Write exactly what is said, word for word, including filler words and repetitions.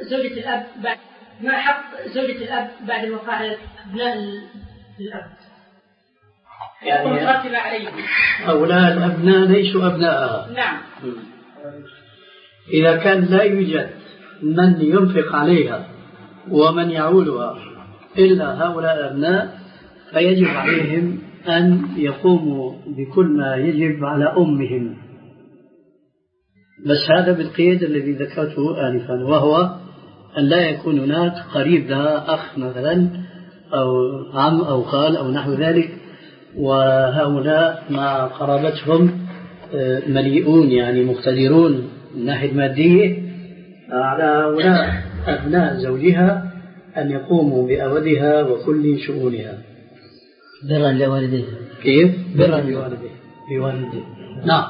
زوجة الأب بعد ما حق زوجة الأب بعد الوفاة على أبناء الأب يعني مترتبة عليه؟ هؤلاء الأبناء ليسوا أبناءها. نعم. إذا كان لا يوجد من ينفق عليها ومن يعولها إلا هؤلاء الأبناء فيجب عليهم أن يقوموا بكل ما يجب على أمهم، بس هذا بالقيد الذي ذكرته آنفا، وهو أن لا يكون هناك قريب لها أخ مثلا أو عم أو خال أو نحو ذلك، وهؤلاء مع قرابتهم مليئون يعني مقتدرون من ناحية مادية، على هؤلاء أبناء زوجها أن يقوموا بأودها وكل شؤونها برا لوالديه. كيف؟ برا لوالديه. بوالديه. نعم.